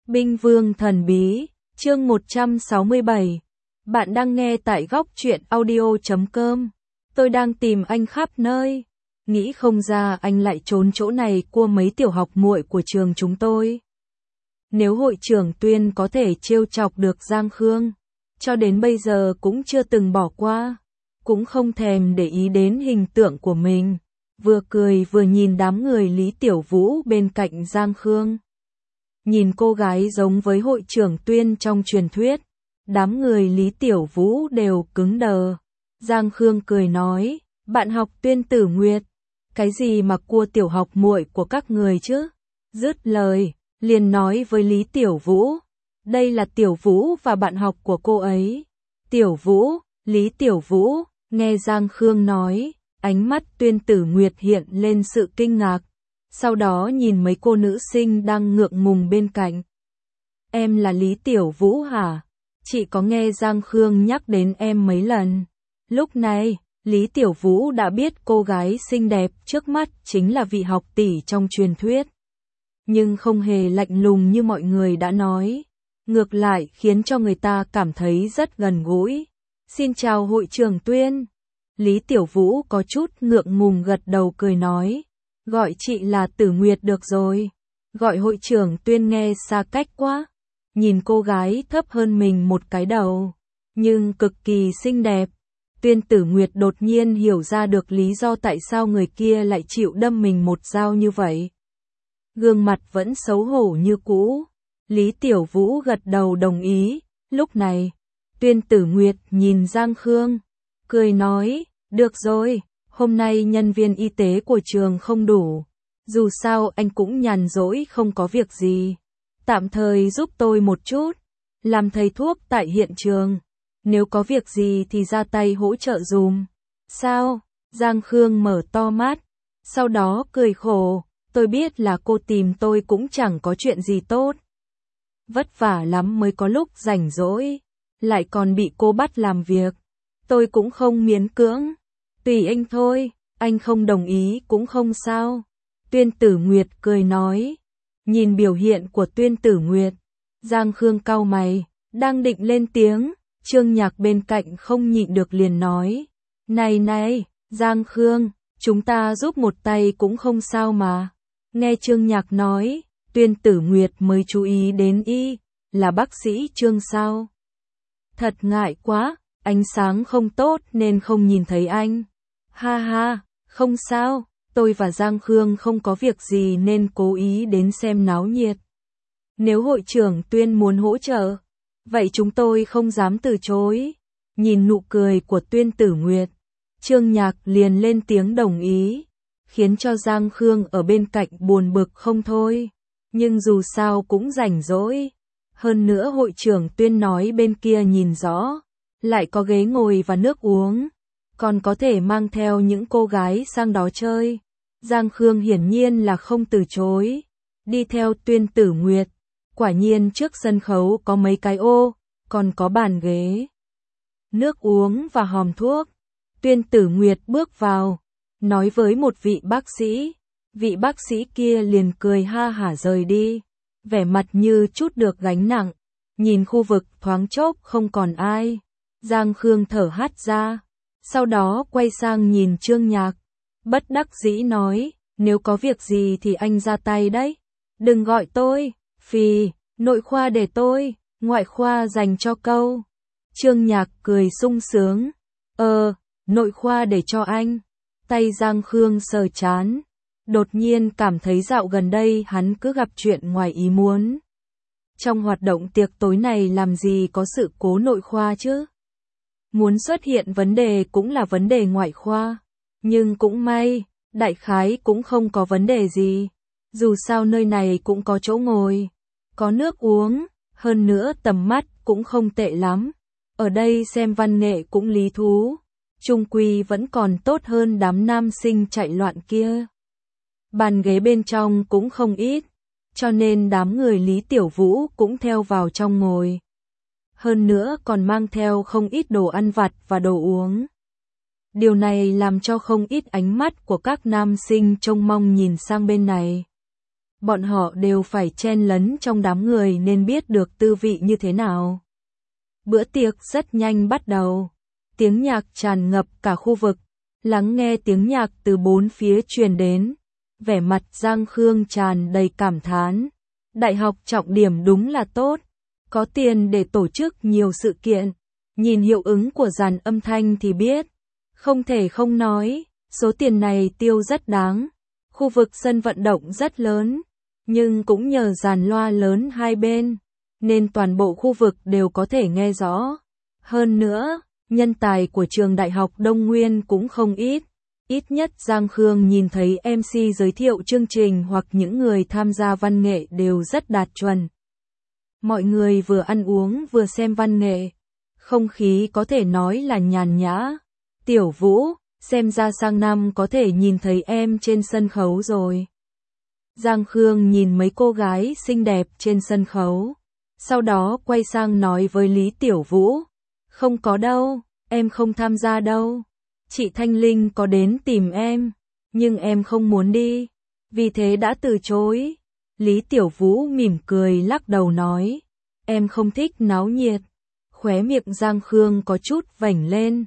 Binh Vương Thần Bí, chương 167. Bạn đang nghe tại góc truyện audio.com. Tôi đang tìm anh khắp nơi. Nghĩ không ra anh lại trốn chỗ này cua mấy tiểu học muội của trường chúng tôi. Nếu hội trưởng Tuyên có thể trêu chọc được Giang Khương, cho đến bây giờ cũng chưa từng bỏ qua, cũng không thèm để ý đến hình tượng của mình. Vừa cười vừa nhìn đám người Lý Tiểu Vũ bên cạnh Giang Khương. Nhìn cô gái giống với hội trưởng Tuyên trong truyền thuyết, đám người Lý Tiểu Vũ đều cứng đờ. Giang Khương cười nói, bạn học Tuyên Tử Nguyệt, cái gì mà cua tiểu học muội của các người chứ? Dứt lời, liền nói với Lý Tiểu Vũ, đây là Tiểu Vũ và bạn học của cô ấy. Tiểu Vũ, Lý Tiểu Vũ, nghe Giang Khương nói, ánh mắt Tuyên Tử Nguyệt hiện lên sự kinh ngạc. Sau đó nhìn mấy cô nữ sinh đang ngượng ngùng bên cạnh. Em là Lý Tiểu Vũ hả? Chị có nghe Giang Khương nhắc đến em mấy lần. Lúc này, Lý Tiểu Vũ đã biết cô gái xinh đẹp trước mắt chính là vị học tỷ trong truyền thuyết. Nhưng không hề lạnh lùng như mọi người đã nói. Ngược lại khiến cho người ta cảm thấy rất gần gũi. Xin chào hội trưởng Tuyên. Lý Tiểu Vũ có chút ngượng ngùng gật đầu cười nói. Gọi chị là Tử Nguyệt được rồi. Gọi hội trưởng Tuyên nghe xa cách quá. Nhìn cô gái thấp hơn mình một cái đầu, nhưng cực kỳ xinh đẹp. Tuyên Tử Nguyệt đột nhiên hiểu ra được lý do tại sao người kia lại chịu đâm mình một dao như vậy. Gương mặt vẫn xấu hổ như cũ. Lý Tiểu Vũ gật đầu đồng ý. Lúc này, Tuyên Tử Nguyệt nhìn Giang Khương, cười nói, được rồi. Hôm nay nhân viên y tế của trường không đủ. Dù sao anh cũng nhàn rỗi không có việc gì. Tạm thời giúp tôi một chút. Làm thầy thuốc tại hiện trường. Nếu có việc gì thì ra tay hỗ trợ dùm. Sao? Giang Khương mở to mắt. Sau đó cười khổ. Tôi biết là cô tìm tôi cũng chẳng có chuyện gì tốt. Vất vả lắm mới có lúc rảnh rỗi. Lại còn bị cô bắt làm việc. Tôi cũng không miễn cưỡng. Tùy anh thôi, anh không đồng ý cũng không sao. Tuyên Tử Nguyệt cười nói. Nhìn biểu hiện của Tuyên Tử Nguyệt, Giang Khương cau mày, đang định lên tiếng, Trương Nhạc bên cạnh không nhịn được liền nói. Này, Giang Khương, chúng ta giúp một tay cũng không sao mà. Nghe Trương Nhạc nói, Tuyên Tử Nguyệt mới chú ý đến là bác sĩ Trương sao. Thật ngại quá, ánh sáng không tốt nên không nhìn thấy anh. Ha ha, không sao, tôi và Giang Khương không có việc gì nên cố ý đến xem náo nhiệt. Nếu hội trưởng Tuyên muốn hỗ trợ, vậy chúng tôi không dám từ chối. Nhìn nụ cười của Tuyên Tử Nguyệt, Trương Nhạc liền lên tiếng đồng ý, khiến cho Giang Khương ở bên cạnh buồn bực không thôi. Nhưng dù sao cũng rảnh rỗi. Hơn nữa hội trưởng Tuyên nói bên kia nhìn rõ, lại có ghế ngồi và nước uống. Còn có thể mang theo những cô gái sang đó chơi. Giang Khương hiển nhiên là không từ chối. Đi theo Tuyên Tử Nguyệt. Quả nhiên trước sân khấu có mấy cái ô, còn có bàn ghế, nước uống và hòm thuốc. Tuyên Tử Nguyệt bước vào, nói với một vị bác sĩ. Vị bác sĩ kia liền cười ha hả rời đi. Vẻ mặt như chút được gánh nặng. Nhìn khu vực thoáng chốc không còn ai. Giang Khương thở hắt ra. Sau đó quay sang nhìn Trương Nhạc. Bất đắc dĩ nói, nếu có việc gì thì anh ra tay đấy. Đừng gọi tôi, phì, nội khoa để tôi, ngoại khoa dành cho câu. Trương Nhạc cười sung sướng. Nội khoa để cho anh. Tay Giang Khương sờ chán. Đột nhiên cảm thấy dạo gần đây hắn cứ gặp chuyện ngoài ý muốn. Trong hoạt động tiệc tối này làm gì có sự cố nội khoa chứ? Muốn xuất hiện vấn đề cũng là vấn đề ngoại khoa. Nhưng cũng may, đại khái cũng không có vấn đề gì. Dù sao nơi này cũng có chỗ ngồi, có nước uống, hơn nữa tầm mắt cũng không tệ lắm. Ở đây xem văn nghệ cũng lý thú. Chung quy vẫn còn tốt hơn đám nam sinh chạy loạn kia. Bàn ghế bên trong cũng không ít, cho nên đám người Lý Tiểu Vũ cũng theo vào trong ngồi. Hơn nữa còn mang theo không ít đồ ăn vặt và đồ uống. Điều này làm cho không ít ánh mắt của các nam sinh trông mong nhìn sang bên này. bọn họ đều phải chen lấn trong đám người nên biết được tư vị như thế nào. Bữa tiệc rất nhanh bắt đầu, tiếng nhạc tràn ngập cả khu vực, lắng nghe tiếng nhạc từ bốn phía truyền đến, vẻ mặt Giang Khương tràn đầy cảm thán. Đại học trọng điểm đúng là tốt, có tiền để tổ chức nhiều sự kiện, nhìn hiệu ứng của dàn âm thanh thì biết, không thể không nói, số tiền này tiêu rất đáng. Khu vực sân vận động rất lớn, nhưng cũng nhờ dàn loa lớn hai bên, nên toàn bộ khu vực đều có thể nghe rõ. Hơn nữa, nhân tài của trường Đại học Đông Nguyên cũng không ít. Ít nhất Giang Khương nhìn thấy MC giới thiệu chương trình hoặc những người tham gia văn nghệ đều rất đạt chuẩn. Mọi người vừa ăn uống vừa xem văn nghệ, không khí có thể nói là nhàn nhã. Tiểu Vũ, xem ra sang năm có thể nhìn thấy em trên sân khấu rồi. Giang Khương nhìn mấy cô gái xinh đẹp trên sân khấu, sau đó quay sang nói với Lý Tiểu Vũ, không có đâu, em không tham gia đâu. Chị Thanh Linh có đến tìm em, nhưng em không muốn đi, vì thế đã từ chối. Lý Tiểu Vũ mỉm cười lắc đầu nói, em không thích náo nhiệt. Khóe miệng Giang Khương có chút vểnh lên.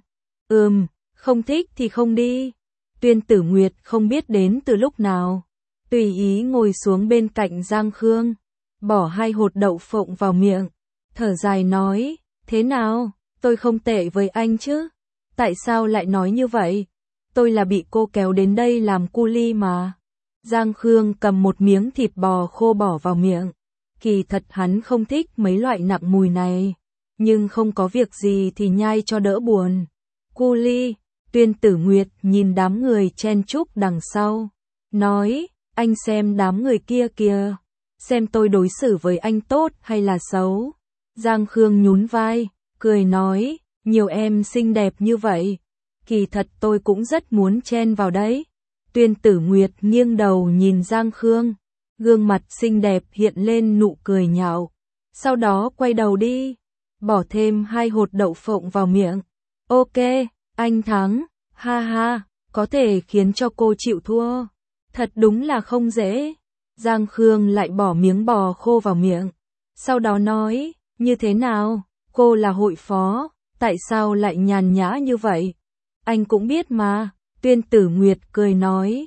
Không thích thì không đi. Tuyên Tử Nguyệt không biết đến từ lúc nào, tùy ý ngồi xuống bên cạnh Giang Khương, bỏ 2 hột đậu phộng vào miệng, thở dài nói, thế nào, tôi không tệ với anh chứ? Tại sao lại nói như vậy? Tôi là bị cô kéo đến đây làm cu li mà. Giang Khương cầm một miếng thịt bò khô bỏ vào miệng. Kỳ thật hắn không thích mấy loại nặng mùi này, nhưng không có việc gì thì nhai cho đỡ buồn. Cu li. Tuyên Tử Nguyệt nhìn đám người chen chúc đằng sau, nói, anh xem đám người kia kìa, xem tôi đối xử với anh tốt hay là xấu. Giang Khương nhún vai, cười nói, nhiều em xinh đẹp như vậy, kỳ thật tôi cũng rất muốn chen vào đấy. Tuyên Tử Nguyệt nghiêng đầu nhìn Giang Khương, gương mặt xinh đẹp hiện lên nụ cười nhạo, sau đó quay đầu đi, bỏ thêm 2 hột đậu phộng vào miệng. Ok, anh thắng, ha ha, có thể khiến cho cô chịu thua. Thật đúng là không dễ. Giang Khương lại bỏ miếng bò khô vào miệng, sau đó nói, như thế nào, cô là hội phó, tại sao lại nhàn nhã như vậy? Anh cũng biết mà. Tuyên Tử Nguyệt cười nói,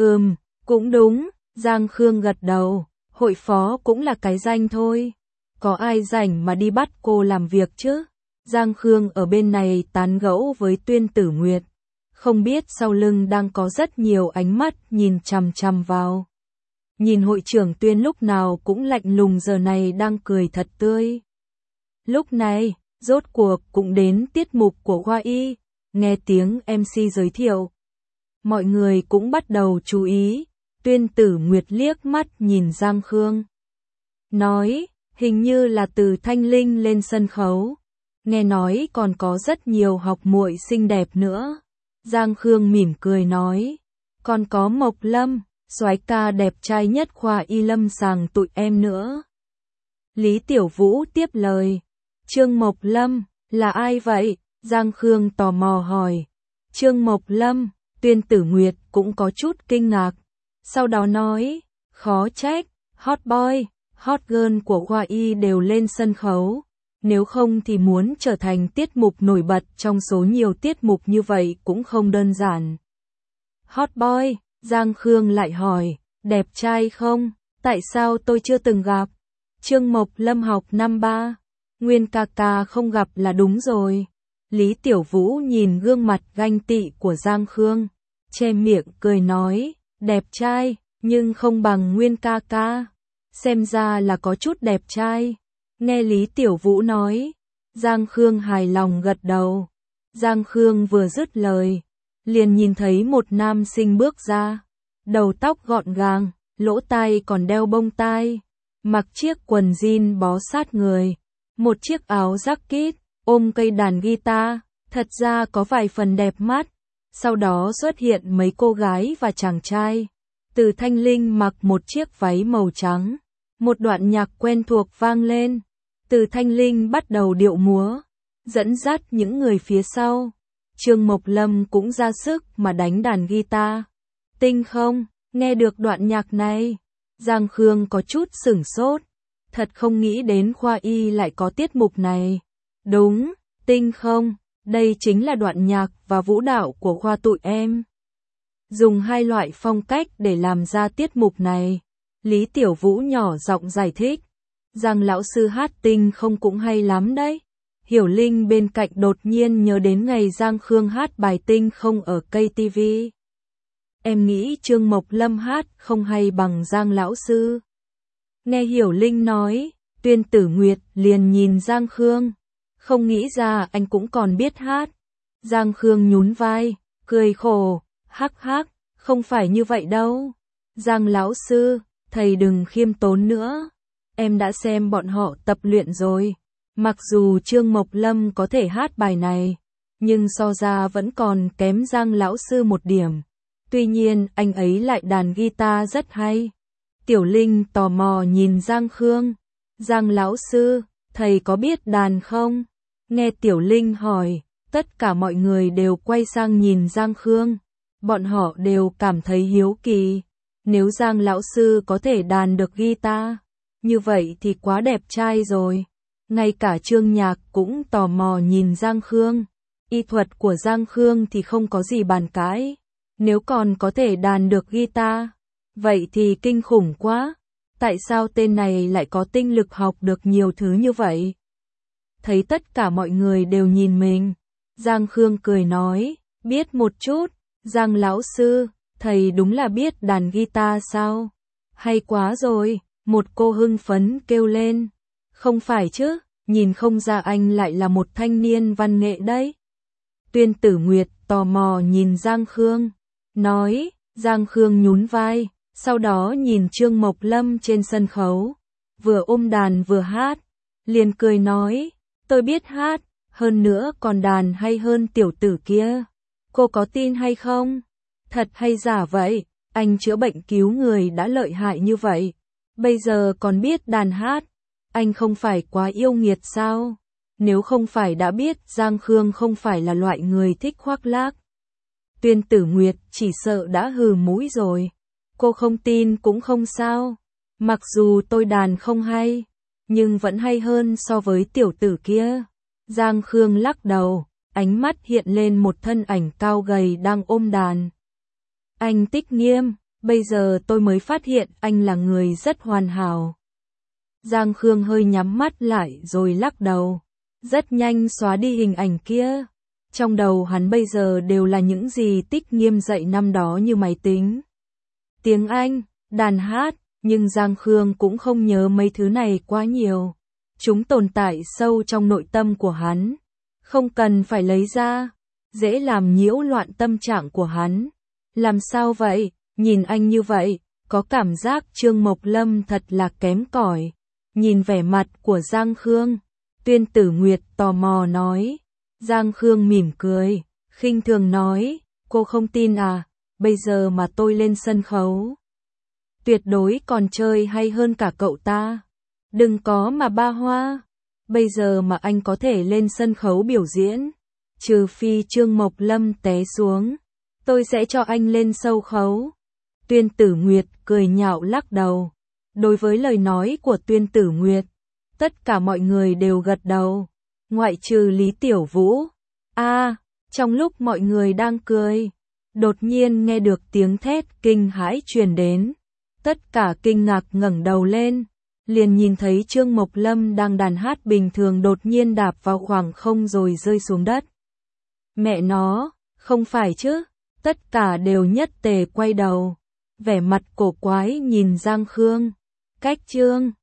cũng đúng. Giang Khương gật đầu, hội phó cũng là cái danh thôi, có ai rảnh mà đi bắt cô làm việc chứ? Giang Khương ở bên này tán gẫu với Tuyên Tử Nguyệt, không biết sau lưng đang có rất nhiều ánh mắt nhìn chằm chằm vào. Nhìn hội trưởng Tuyên lúc nào cũng lạnh lùng, giờ này đang cười thật tươi. Lúc này, rốt cuộc cũng đến tiết mục của Hoa Y, nghe tiếng MC giới thiệu. Mọi người cũng bắt đầu chú ý, Tuyên Tử Nguyệt liếc mắt nhìn Giang Khương, nói, hình như là Từ Thanh Linh lên sân khấu, nghe nói còn có rất nhiều học muội xinh đẹp nữa. Giang Khương mỉm cười nói, còn có Mộc Lâm, soái ca đẹp trai nhất khoa Y lâm sàng tụi em nữa. Lý Tiểu Vũ tiếp lời, Trương Mộc Lâm, là ai vậy? Giang Khương tò mò hỏi. Trương Mộc Lâm. Tuyên Tử Nguyệt cũng có chút kinh ngạc, sau đó nói, khó trách, hot boy, hot girl của Hoa Y đều lên sân khấu, nếu không thì muốn trở thành tiết mục nổi bật trong số nhiều tiết mục như vậy cũng không đơn giản. Hot boy, Giang Khương lại hỏi, đẹp trai không? Tại sao tôi chưa từng gặp? Trương Mộc Lâm học năm 3, Nguyên ca ca không gặp là đúng rồi. Lý Tiểu Vũ nhìn gương mặt ganh tị của Giang Khương, che miệng cười nói, đẹp trai, nhưng không bằng Nguyên ca ca. Xem ra là có chút đẹp trai. Nghe Lý Tiểu Vũ nói, Giang Khương hài lòng gật đầu. Giang Khương vừa dứt lời, liền nhìn thấy một nam sinh bước ra, đầu tóc gọn gàng, lỗ tai còn đeo bông tai, mặc chiếc quần jean bó sát người, một chiếc áo jacket, ôm cây đàn guitar, thật ra có vài phần đẹp mắt. Sau đó xuất hiện mấy cô gái và chàng trai. Từ Thanh Linh mặc một chiếc váy màu trắng, một đoạn nhạc quen thuộc vang lên. Từ Thanh Linh bắt đầu điệu múa, dẫn dắt những người phía sau. Trương Mộc Lâm cũng ra sức mà đánh đàn guitar. Tinh không, nghe được đoạn nhạc này, Giang Khương có chút sửng sốt, thật không nghĩ đến khoa y lại có tiết mục này. Đúng, tinh không, đây chính là đoạn nhạc và vũ đạo của khoa tụi em. Dùng hai loại phong cách để làm ra tiết mục này. Lý Tiểu Vũ nhỏ giọng giải thích. Giang lão sư hát tinh không cũng hay lắm đấy. Hiểu Linh bên cạnh đột nhiên nhớ đến ngày Giang Khương hát bài tinh không ở KTV. Em nghĩ Trương Mộc Lâm hát không hay bằng Giang lão sư. Nghe Hiểu Linh nói, Tuyên Tử Nguyệt liền nhìn Giang Khương. Không nghĩ ra anh cũng còn biết hát. Giang Khương nhún vai, cười khổ, hắc hắc, không phải như vậy đâu. Giang lão sư, thầy đừng khiêm tốn nữa. Em đã xem bọn họ tập luyện rồi. Mặc dù Trương Mộc Lâm có thể hát bài này, nhưng so ra vẫn còn kém Giang lão sư một điểm. Tuy nhiên anh ấy lại đàn guitar rất hay. Tiểu Linh tò mò nhìn Giang Khương. Giang lão sư, thầy có biết đàn không? Nghe Tiểu Linh hỏi, tất cả mọi người đều quay sang nhìn Giang Khương. Bọn họ đều cảm thấy hiếu kỳ. Nếu Giang lão sư có thể đàn được guitar, như vậy thì quá đẹp trai rồi. Ngay cả Trương Nhạc cũng tò mò nhìn Giang Khương. Y thuật của Giang Khương thì không có gì bàn cãi. Nếu còn có thể đàn được guitar, vậy thì kinh khủng quá. Tại sao tên này lại có tinh lực học được nhiều thứ như vậy? Thấy tất cả mọi người đều nhìn mình, Giang Khương cười nói, biết một chút. Giang lão sư, thầy đúng là biết đàn guitar sao? Hay quá rồi, một cô hưng phấn kêu lên. Không phải chứ, nhìn không ra anh lại là một thanh niên văn nghệ đấy. Tuyên Tử Nguyệt tò mò nhìn Giang Khương, nói. Giang Khương nhún vai, sau đó nhìn Trương Mộc Lâm trên sân khấu, vừa ôm đàn vừa hát, liền cười nói, tôi biết hát, hơn nữa còn đàn hay hơn tiểu tử kia. Cô có tin hay không? Thật hay giả vậy? Anh chữa bệnh cứu người đã lợi hại như vậy, bây giờ còn biết đàn hát, anh không phải quá yêu nghiệt sao? Nếu không phải đã biết Giang Khương không phải là loại người thích khoác lác, Tuyên Tử Nguyệt chỉ sợ đã hừ mũi rồi. Cô không tin cũng không sao. Mặc dù tôi đàn không hay, nhưng vẫn hay hơn so với tiểu tử kia. Giang Khương lắc đầu, ánh mắt hiện lên một thân ảnh cao gầy đang ôm đàn. Anh Tích Nghiêm, bây giờ tôi mới phát hiện anh là người rất hoàn hảo. Giang Khương hơi nhắm mắt lại rồi lắc đầu, rất nhanh xóa đi hình ảnh kia. Trong đầu hắn bây giờ đều là những gì Tích Nghiêm dạy năm đó như máy tính, tiếng Anh, đàn hát, nhưng Giang Khương cũng không nhớ mấy thứ này quá nhiều. Chúng tồn tại sâu trong nội tâm của hắn, không cần phải lấy ra, dễ làm nhiễu loạn tâm trạng của hắn. Làm sao vậy? Nhìn anh như vậy, có cảm giác Trương Mộc Lâm thật là kém cỏi. Nhìn vẻ mặt của Giang Khương, Tuyên Tử Nguyệt tò mò nói. Giang Khương mỉm cười, khinh thường nói, cô không tin à, bây giờ mà tôi lên sân khấu, tuyệt đối còn chơi hay hơn cả cậu ta. Đừng có mà ba hoa, bây giờ mà anh có thể lên sân khấu biểu diễn, trừ phi Trương Mộc Lâm té xuống, tôi sẽ cho anh lên sâu khấu. Tuyên Tử Nguyệt cười nhạo lắc đầu. Đối với lời nói của Tuyên Tử Nguyệt, tất cả mọi người đều gật đầu, ngoại trừ Lý Tiểu Vũ. Trong lúc mọi người đang cười, đột nhiên nghe được tiếng thét kinh hãi truyền đến. Tất cả kinh ngạc ngẩng đầu lên, liền nhìn thấy Trương Mộc Lâm đang đàn hát bình thường đột nhiên đạp vào khoảng không rồi rơi xuống đất. Mẹ nó, không phải chứ? Tất cả đều nhất tề quay đầu, vẻ mặt cổ quái nhìn Giang Khương. Cách Trương